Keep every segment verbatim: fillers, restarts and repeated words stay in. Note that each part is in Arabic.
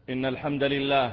إن الحمد لله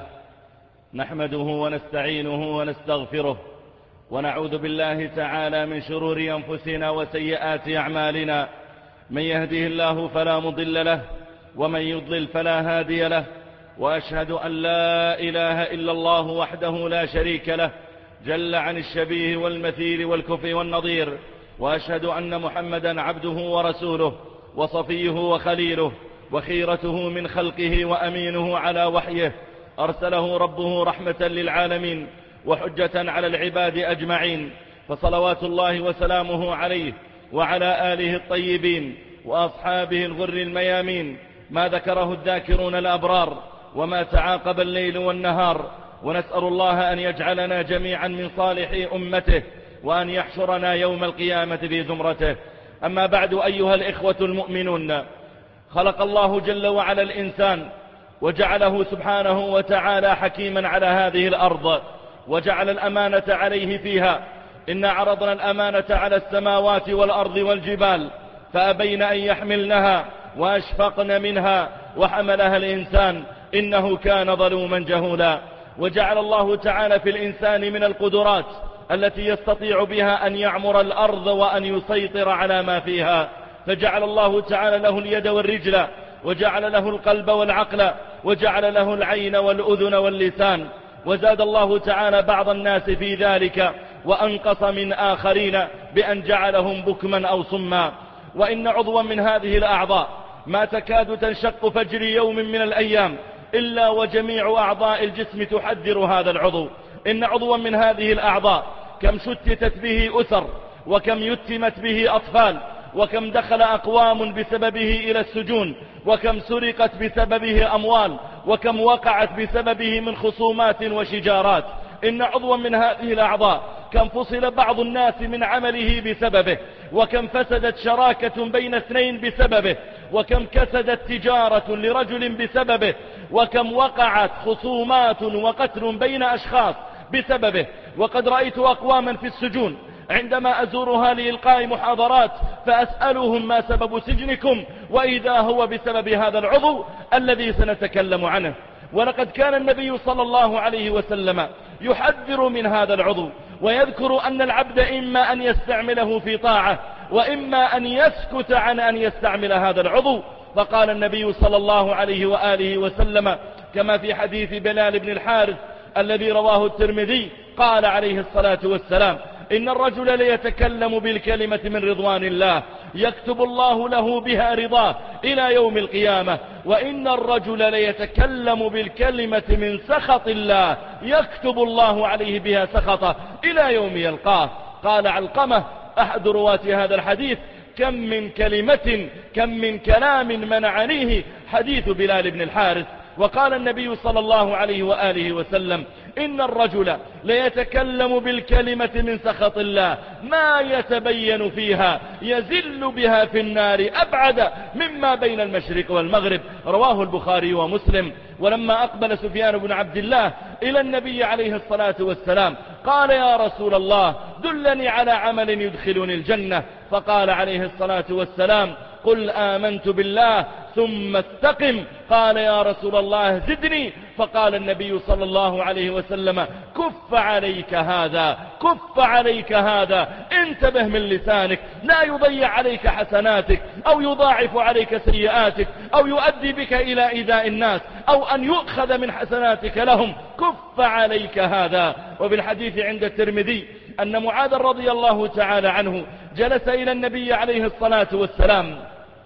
نحمده ونستعينه ونستغفره ونعوذ بالله تعالى من شرور أنفسنا وسيئات أعمالنا. من يهده الله فلا مضل له ومن يضلل فلا هادي له، وأشهد أن لا إله إلا الله وحده لا شريك له جل عن الشبيه والمثيل والكفء والنظير، وأشهد أن محمدا عبده ورسوله وصفيه وخليله وخيرته من خلقه وأمينه على وحيه، أرسله ربه رحمة للعالمين وحجة على العباد أجمعين، فصلوات الله وسلامه عليه وعلى آله الطيبين وأصحابه الغر الميامين، ما ذكره الذاكرون الأبرار وما تعاقب الليل والنهار. ونسأل الله أن يجعلنا جميعا من صالح أمته، وأن يحشرنا يوم القيامة في زمرته. أما بعد، أيها الإخوة المؤمنون، خلق الله جل وعلا الإنسان وجعله سبحانه وتعالى حكيما على هذه الأرض، وجعل الأمانة عليه فيها. إن عرضنا الأمانة على السماوات والأرض والجبال فأبين أن يحملنها وأشفقن منها وحملها الإنسان إنه كان ظلوما جهولا. وجعل الله تعالى في الإنسان من القدرات التي يستطيع بها أن يعمر الأرض وأن يسيطر على ما فيها، فجعل الله تعالى له اليد والرجل، وجعل له القلب والعقل، وجعل له العين والأذن واللسان. وزاد الله تعالى بعض الناس في ذلك وأنقص من آخرين بأن جعلهم بكما أو صما. وإن عضوا من هذه الأعضاء ما تكاد تنشق فجر يوم من الأيام إلا وجميع أعضاء الجسم تحذر هذا العضو. إن عضوا من هذه الأعضاء كم شتتت به أسر، وكم يتمت به أطفال، وكم دخل أقوام بسببه إلى السجون، وكم سرقت بسببه أموال، وكم وقعت بسببه من خصومات وشجارات. إن عضوا من هذه الأعضاء كم فصل بعض الناس من عمله بسببه، وكم فسدت شراكة بين اثنين بسببه، وكم كسدت تجارة لرجل بسببه، وكم وقعت خصومات وقتل بين أشخاص بسببه. وقد رأيت أقواما في السجون عندما أزورها لإلقاء محاضرات فأسألهم ما سبب سجنكم، وإذا هو بسبب هذا العضو الذي سنتكلم عنه. ولقد كان النبي صلى الله عليه وسلم يحذر من هذا العضو، ويذكر أن العبد إما أن يستعمله في طاعة، وإما أن يسكت عن أن يستعمل هذا العضو. فقال النبي صلى الله عليه وآله وسلم كما في حديث بلال بن الحارث الذي رواه الترمذي، قال عليه الصلاة والسلام: إن الرجل ليتكلم بالكلمة من رضوان الله يكتب الله له بها رضاه إلى يوم القيامة، وإن الرجل ليتكلم بالكلمة من سخط الله يكتب الله عليه بها سخطه إلى يوم يلقاه. قال علقمة أحد رواة هذا الحديث: كم من كلمة كم من كلام منعنيه حديث بلال بن الحارث. وقال النبي صلى الله عليه وآله وسلم: إن الرجل ليتكلم بالكلمة من سخط الله ما يتبين فيها يزل بها في النار أبعد مما بين المشرق والمغرب. رواه البخاري ومسلم. ولما أقبل سفيان بن عبد الله إلى النبي عليه الصلاة والسلام قال: يا رسول الله دلني على عمل يدخلني الجنة. فقال عليه الصلاة والسلام: قل آمنت بالله ثم استقم. قال: يا رسول الله زدني. فقال النبي صلى الله عليه وسلم: كف عليك هذا، كف عليك هذا، انتبه من لسانك، لا يضيع عليك حسناتك أو يضاعف عليك سيئاتك أو يؤدي بك إلى إيذاء الناس أو أن يؤخذ من حسناتك لهم، كف عليك هذا. وبالحديث عند الترمذي أن معاذ رضي الله تعالى عنه جلس إلى النبي عليه الصلاة والسلام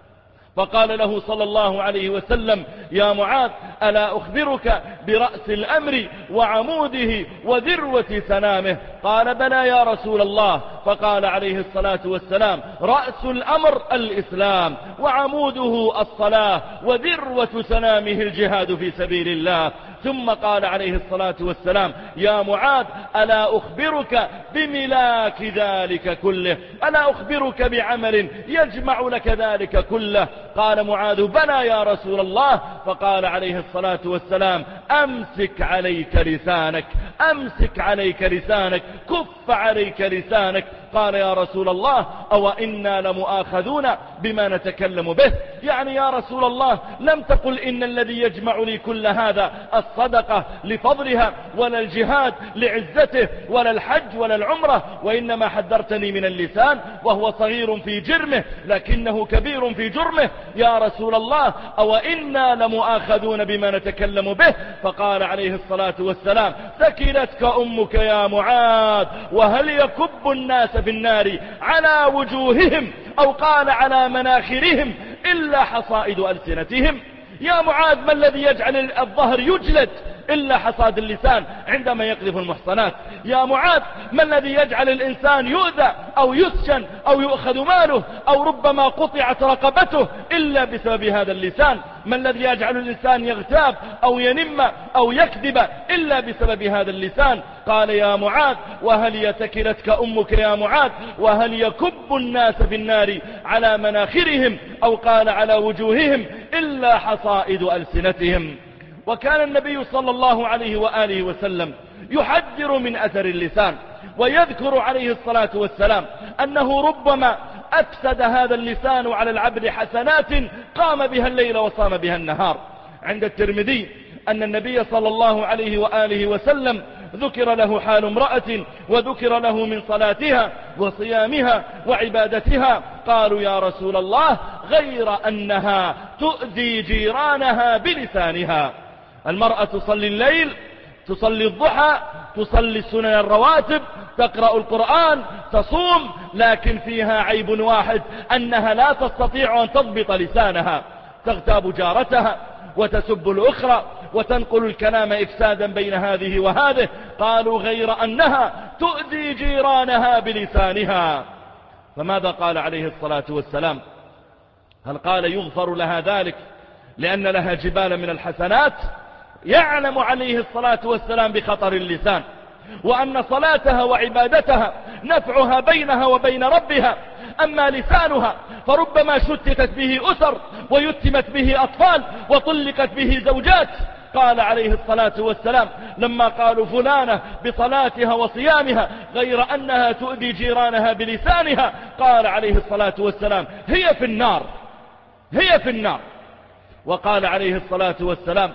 فقال له صلى الله عليه وسلم: يا معاذ ألا أخبرك برأس الأمر وعموده وذروة سنامه؟ قال: بلى يا رسول الله. فقال عليه الصلاة والسلام: رأس الأمر الإسلام، وعموده الصلاة، وذروة سنامه الجهاد في سبيل الله. ثم قال عليه الصلاة والسلام: يا معاذ ألا أخبرك بملاك ذلك كله؟ ألا أخبرك بعمل يجمع لك ذلك كله؟ قال معاذ: بلى يا رسول الله. فقال عليه الصلاة والسلام: أمسك عليك لسانك، أمسك عليك لسانك، كف عليك لسانك. قال: يا رسول الله أو إنا لمؤاخذون بما نتكلم به؟ يعني يا رسول الله لم تقل إن الذي يجمع لي كل هذا الصدقة لفضلها، ولا الجهاد لعزته، ولا الحج ولا العمرة، وإنما حذرتني من اللسان وهو صغير في جرمه لكنه كبير في جرمه. يا رسول الله أو إنا لمؤاخذون بما نتكلم به؟ فقال عليه الصلاة والسلام: ثكلتك أمك يا معاذ، وهل يكب الناس في النار على وجوههم أو قال على مناخرهم إلا حصائد ألسنتهم؟ يا معاذ ما الذي يجعل الظهر يجلد إلا حصاد اللسان عندما يقذف المحصنات؟ يا معاذ ما الذي يجعل الإنسان يؤذى أو يسجن أو يؤخذ ماله أو ربما قطعت رقبته إلا بسبب هذا اللسان؟ ما الذي يجعل الإنسان يغتاب أو ينم أو يكذب إلا بسبب هذا اللسان؟ قال: يا معاذ وهل يتكلتك أمك يا معاذ، وهل يكب الناس في النار على مناخرهم أو قال على وجوههم إلا حصائد ألسنتهم. وكان النبي صلى الله عليه وآله وسلم يحذر من أثر اللسان، ويذكر عليه الصلاة والسلام أنه ربما أفسد هذا اللسان على العبد حسنات قام بها الليل وصام بها النهار. عند الترمذي أن النبي صلى الله عليه وآله وسلم ذكر له حال امرأة وذكر له من صلاتها وصيامها وعبادتها، قالوا: يا رسول الله غير أنها تؤذي جيرانها بلسانها. المرأة تصلي الليل، تصلي الضحى، تصلي السنن الرواتب، تقرأ القرآن، تصوم، لكن فيها عيب واحد: أنها لا تستطيع أن تضبط لسانها، تغتاب جارتها وتسب الأخرى وتنقل الكلام إفسادا بين هذه وهذه. قالوا: غير أنها تؤذي جيرانها بلسانها. فماذا قال عليه الصلاة والسلام؟ هل قال يغفر لها ذلك لأن لها جبال من الحسنات؟ يعلم عليه الصلاة والسلام بخطر اللسان، وأن صلاتها وعبادتها نفعها بينها وبين ربها. أما لسانها فربما شتتت به أسر ويتمت به أطفال وطلقت به زوجات. قال عليه الصلاة والسلام لما قالوا فلانة بصلاتها وصيامها غير أنها تؤذي جيرانها بلسانها، قال عليه الصلاة والسلام: هي في النار، هي في النار. وقال عليه الصلاة والسلام: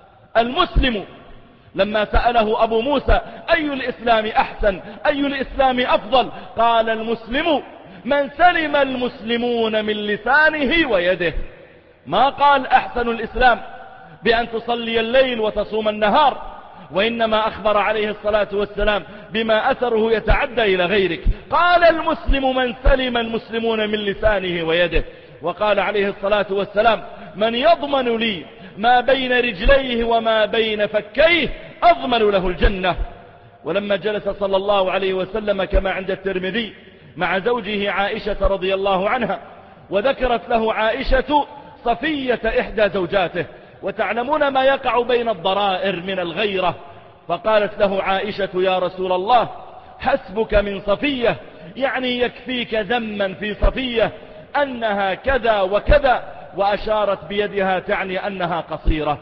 المسلم لما سأله أبو موسى: أي الإسلام أحسن، أي الإسلام أفضل؟ قال: المسلم من سلم المسلمون من لسانه ويده. ما قال أحسن الإسلام بأن تصلي الليل وتصوم النهار، وإنما أخبر عليه الصلاة والسلام بما أثره يتعدى إلى غيرك. قال: المسلم من سلم المسلمون من لسانه ويده. وقال عليه الصلاة والسلام: من يضمن لي ما بين رجليه وما بين فكيه أضمن له الجنة. ولما جلس صلى الله عليه وسلم كما عند الترمذي مع زوجه عائشة رضي الله عنها، وذكرت له عائشة صفية إحدى زوجاته، وتعلمون ما يقع بين الضرائر من الغيرة، فقالت له عائشة: يا رسول الله حسبك من صفية، يعني يكفيك ذما في صفية أنها كذا وكذا، وأشارت بيدها تعني أنها قصيرة.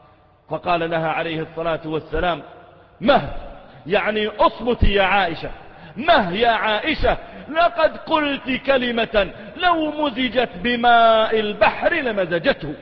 فقال لها عليه الصلاة والسلام: مه، يعني أصمت يا عائشة، مه يا عائشة، لقد قلت كلمة لو مزجت بماء البحر لمزجته.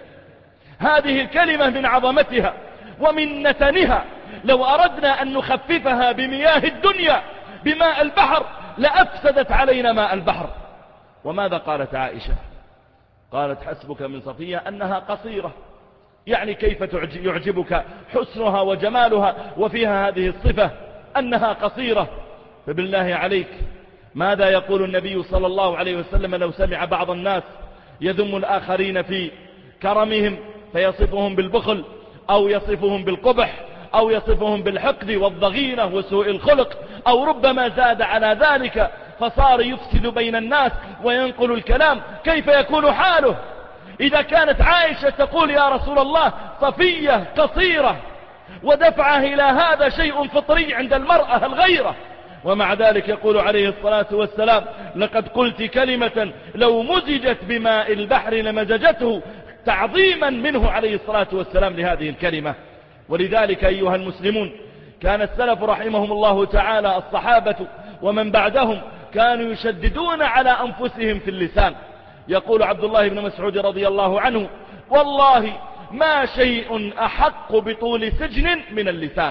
هذه الكلمة من عظمتها ومن نتنها لو أردنا أن نخففها بمياه الدنيا بماء البحر لأفسدت علينا ماء البحر. وماذا قالت عائشة؟ قالت: حسبك من صفية أنها قصيرة، يعني كيف يعجبك حسنها وجمالها وفيها هذه الصفة أنها قصيرة؟ فبالله عليك ماذا يقول النبي صلى الله عليه وسلم لو سمع بعض الناس يذم الآخرين في كرمهم فيصفهم بالبخل أو يصفهم بالقبح أو يصفهم بالحقد والضغينة وسوء الخلق، أو ربما زاد على ذلك فصار يفسد بين الناس وينقل الكلام؟ كيف يكون حاله إذا كانت عائشة تقول: يا رسول الله صفية قصيرة، ودفعه إلى هذا شيء فطري عند المرأة الغيرة، ومع ذلك يقول عليه الصلاة والسلام: لقد قلت كلمة لو مزجت بماء البحر لمزجته، تعظيما منه عليه الصلاة والسلام لهذه الكلمة. ولذلك أيها المسلمون كان السلف رحمهم الله تعالى الصحابة ومن بعدهم كانوا يشددون على أنفسهم في اللسان، يقول عبد الله بن مسعود رضي الله عنه: والله ما شيء أحق بطول سجن من اللسان.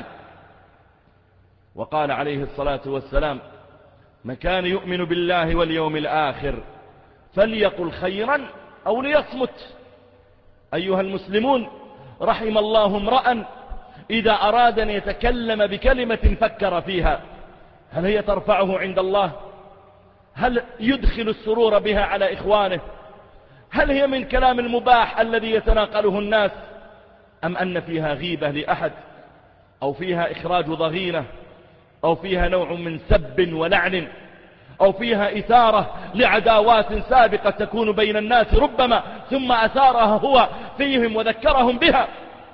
وقال عليه الصلاة والسلام: من كان يؤمن بالله واليوم الآخر فليقل خيرا أو ليصمت. أيها المسلمون، رحم الله امرأ إذا أراد أن يتكلم بكلمة فكر فيها، هل هي ترفعه عند الله؟ هل يدخل السرور بها على إخوانه؟ هل هي من كلام المباح الذي يتناقله الناس؟ أم أن فيها غيبة لأحد، أو فيها إخراج ضغينة، أو فيها نوع من سب ولعن، أو فيها إثارة لعداوات سابقة تكون بين الناس ربما، ثم أثارها هو فيهم وذكرهم بها؟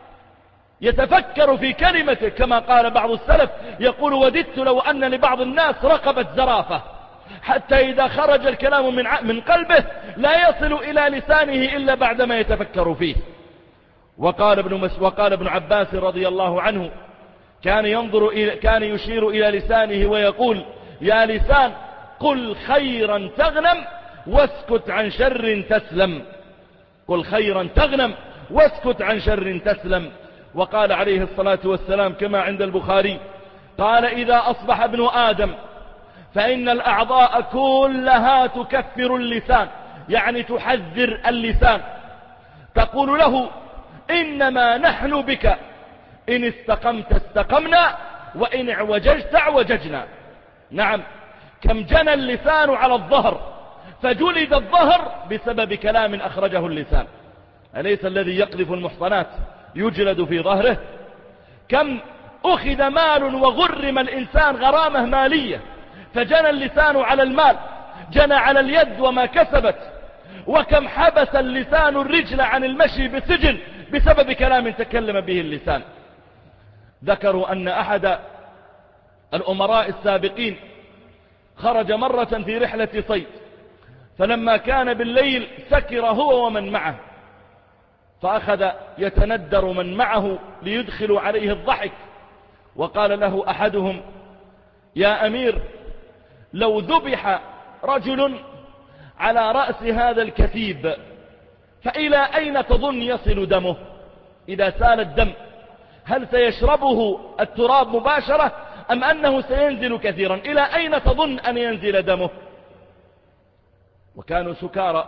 يتفكر في كلمته، كما قال بعض السلف يقول: وددت لو أن لبعض الناس رقبة زرافة، حتى إذا خرج الكلام من من قلبه لا يصل إلى لسانه إلا بعدما يتفكر فيه. وقال ابن, مس وقال ابن عباس رضي الله عنه: كان, ينظر إلى كان يشير إلى لسانه ويقول: يا لسان قل خيرا تغنم واسكت عن شر تسلم. قل خيرا تغنم واسكت عن شر تسلم. وقال عليه الصلاة والسلام كما عند البخاري قال: إذا أصبح ابن آدم فإن الأعضاء كلها تكفر اللسان، يعني تحذر اللسان، تقول له: إنما نحن بك، إن استقمت استقمنا، وإن اعوججت اعوججنا. نعم، كم جنى اللسان على الظهر فجلد الظهر بسبب كلام أخرجه اللسان. أليس الذي يقذف المحصنات يجلد في ظهره؟ كم أخذ مال وغرم الإنسان غرامة مالية فجنى اللسان على المال، جنى على اليد وما كسبت. وكم حبس اللسان الرجل عن المشي بسجن بسبب كلام تكلم به اللسان. ذكروا أن أحد الأمراء السابقين خرج مرة في رحلة صيد، فلما كان بالليل سكر هو ومن معه، فأخذ يتندر من معه ليدخل عليه الضحك، وقال له أحدهم: يا أمير، لو ذبح رجل على رأس هذا الكثيب فإلى أين تظن يصل دمه؟ إذا سال الدم هل سيشربه التراب مباشرة أم أنه سينزل كثيرا؟ إلى أين تظن أن ينزل دمه؟ وكانوا سكارى.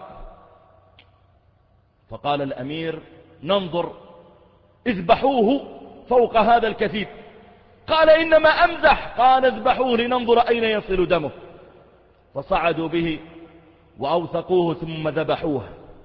فقال الأمير: ننظر، اذبحوه فوق هذا الكثيب. قال: إنما أمزح. قال: اذبحوه لننظر أين يصل دمه. فصعدوا به وأوثقوه ثم ذبحوه.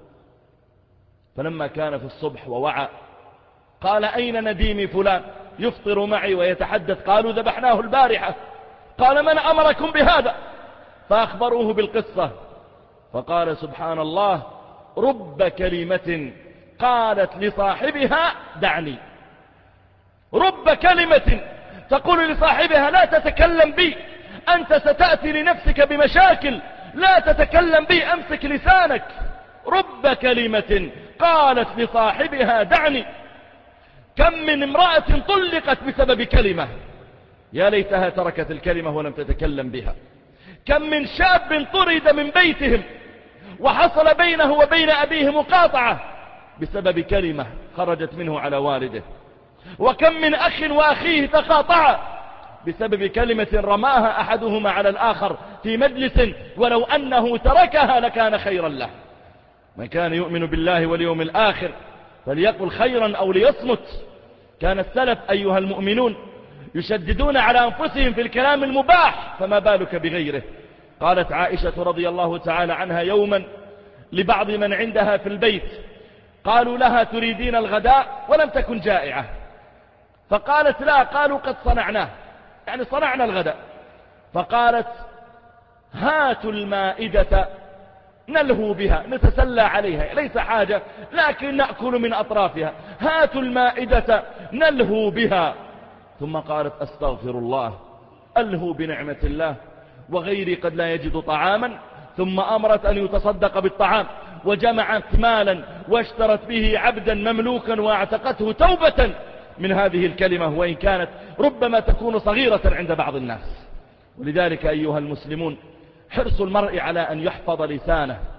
فلما كان في الصبح ووعى قال: أين نديمي فلان يفطر معي ويتحدث؟ قالوا: ذبحناه البارحة. قال: من أمركم بهذا؟ فأخبروه بالقصة. فقال: سبحان الله، رب كلمة قالت لصاحبها دعني. رب كلمة تقول لصاحبها: لا تتكلم بي، أنت ستأتي لنفسك بمشاكل، لا تتكلم بي، أمسك لسانك. رب كلمة قالت لصاحبها دعني. كم من امرأة طلقت بسبب كلمة، يا ليتها تركت الكلمة ولم تتكلم بها. كم من شاب طرد من بيتهم وحصل بينه وبين أبيه مقاطعة بسبب كلمة خرجت منه على والده. وكم من أخ وأخيه تقاطعا بسبب كلمة رماها أحدهما على الآخر في مجلس، ولو أنه تركها لكان خيرا له. من كان يؤمن بالله واليوم الآخر فليقل خيرا أو ليصمت. كان السلف أيها المؤمنون يشددون على أنفسهم في الكلام المباح، فما بالك بغيره. قالت عائشة رضي الله تعالى عنها يوما لبعض من عندها في البيت، قالوا لها: تريدين الغداء؟ ولم تكن جائعة. فقالت: لا. قالوا: قد صنعناه، يعني صنعنا الغداء. فقالت: هاتوا المائدة نلهو بها، نتسلى عليها، ليس حاجة لكن نأكل من أطرافها. هاتوا المائدة نلهو بها. ثم قالت: أستغفر الله، ألهو بنعمة الله، وغيري قد لا يجد طعاما. ثم أمرت أن يتصدق بالطعام، وجمعت مالا واشترت به عبدا مملوكا واعتقته توبة من هذه الكلمة، وإن كانت ربما تكون صغيرة عند بعض الناس. ولذلك أيها المسلمون، حرص المرء على أن يحفظ لسانه،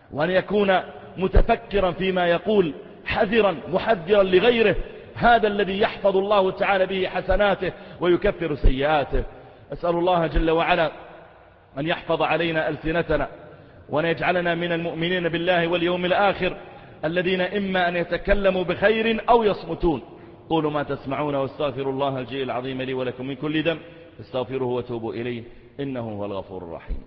وأن يكون متفكرا فيما يقول، حذرا محذرا لغيره، هذا الذي يحفظ الله تعالى به حسناته ويكفر سيئاته. أسأل الله جل وعلا أن يحفظ علينا ألسنتنا، وأن يجعلنا من المؤمنين بالله واليوم الآخر الذين إما أن يتكلموا بخير أو يصمتون. قولوا ما تسمعون، واستغفروا الله الجليل العظيم لي ولكم من كل ذنب، استغفروه وتوبوا إليه إنه هو الغفور الرحيم.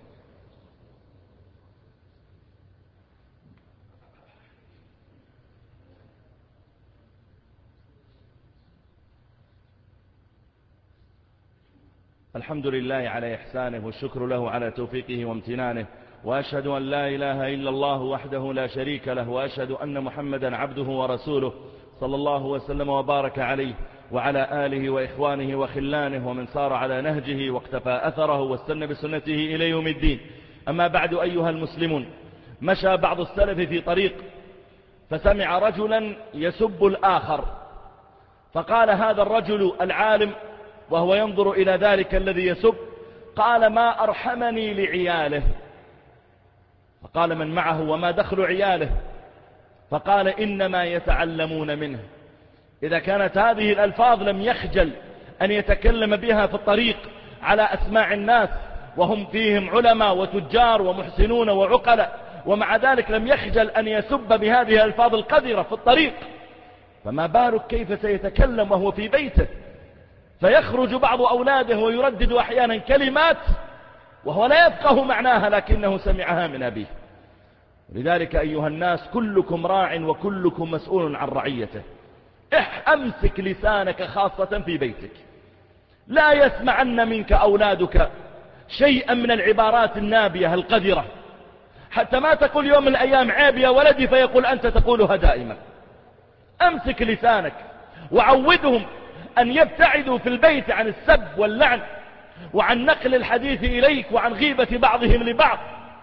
الحمد لله على إحسانه، والشكر له على توفيقه وامتنانه، وأشهد أن لا إله إلا الله وحده لا شريك له، وأشهد أن محمدا عبده ورسوله صلى الله وسلم وبارك عليه وعلى آله وإخوانه وخلانه ومن سار على نهجه واقتفى أثره واستنى بسنته إلى يوم الدين. أما بعد أيها المسلمون، مشى بعض السلف في طريق فسمع رجلا يسب الآخر، فقال هذا الرجل العالم وهو ينظر إلى ذلك الذي يسب، قال ما أرحمني لعياله. فقال من معه وما دخل عياله؟ فقال إنما يتعلمون منه. إذا كانت هذه الألفاظ لم يخجل أن يتكلم بها في الطريق على أسماع الناس وهم فيهم علماء وتجار ومحسنون وعقلاء، ومع ذلك لم يخجل أن يسب بهذه الألفاظ القذرة في الطريق، فما بالك كيف سيتكلم وهو في بيته؟ فيخرج بعض أولاده ويردد أحيانا كلمات وهو لا يفقه معناها لكنه سمعها من أبيه. لذلك أيها الناس كلكم راع وكلكم مسؤول عن رعيته. امسك لسانك خاصة في بيتك، لا يسمعن منك أولادك شيئا من العبارات النابية القذرة، حتى ما تقول يوم من الأيام عيب يا ولدي فيقول أنت تقولها دائما. امسك لسانك وعودهم أن يبتعدوا في البيت عن السب واللعن وعن نقل الحديث إليك وعن غيبة بعضهم لبعض.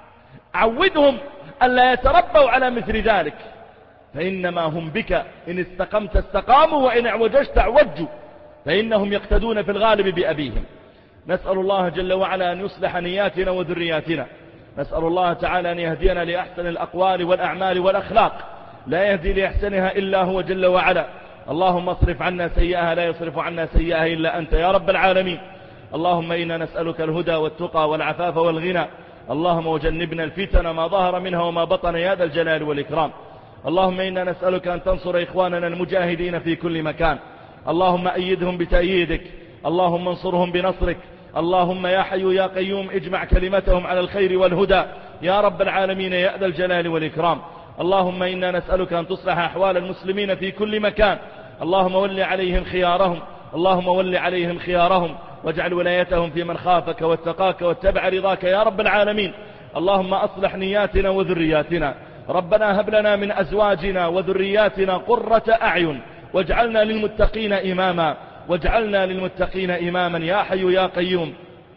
عودهم أن لا يتربوا على مثل ذلك، فإنما هم بك إن استقمت استقاموا وإن اعوججت اعوجوا، فإنهم يقتدون في الغالب بأبيهم. نسأل الله جل وعلا أن يصلح نياتنا وذرياتنا، نسأل الله تعالى أن يهدينا لأحسن الأقوال والأعمال والأخلاق، لا يهدي لأحسنها إلا هو جل وعلا. اللهم اصرف عنا سيئها، لا يصرف عنا سيئها إلا أنت يا رب العالمين. اللهم إنا نسألك الهدى والتقى والعفاف والغنى، اللهم وجنبنا الفتن ما ظهر منها وما بطن يا ذا الجلال والإكرام. اللهم إنا نسألك أن تنصر إخواننا المجاهدين في كل مكان، اللهم أيدهم بتأييدك، اللهم انصرهم بنصرك، اللهم يا حي يا قيوم اجمع كلمتهم على الخير والهدى يا رب العالمين يا ذا الجلال والإكرام. اللهم إنا نسألك أن تصلح أحوال المسلمين في كل مكان، اللهم ول عليهم خيارهم، اللهم ول عليهم خيارهم واجعل ولايتهم في من خافك واتقاك واتبع رضاك يا رب العالمين. اللهم أصلح نياتنا وذرياتنا، ربنا هب لنا من أزواجنا وذرياتنا قرة أعين واجعلنا للمتقين إماما، واجعلنا للمتقين إماما يا حي يا قيوم.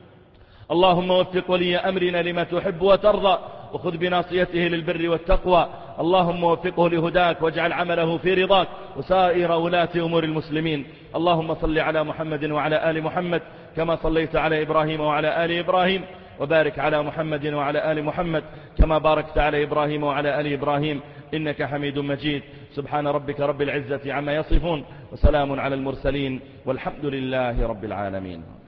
اللهم وفق ولي أمرنا لما تحب وترضى، وخذ بناصيته للبر والتقوى، اللهم وفقه لهداك واجعل عمله في رضاك وسائر ولاة أمور المسلمين. اللهم صل على محمد وعلى آل محمد كما صليت على إبراهيم وعلى آل إبراهيم، وبارك على محمد وعلى آل محمد كما باركت على إبراهيم وعلى آل إبراهيم إنك حميد مجيد. سبحان ربك رب العزة عما يصفون، وسلام على المرسلين، والحمد لله رب العالمين.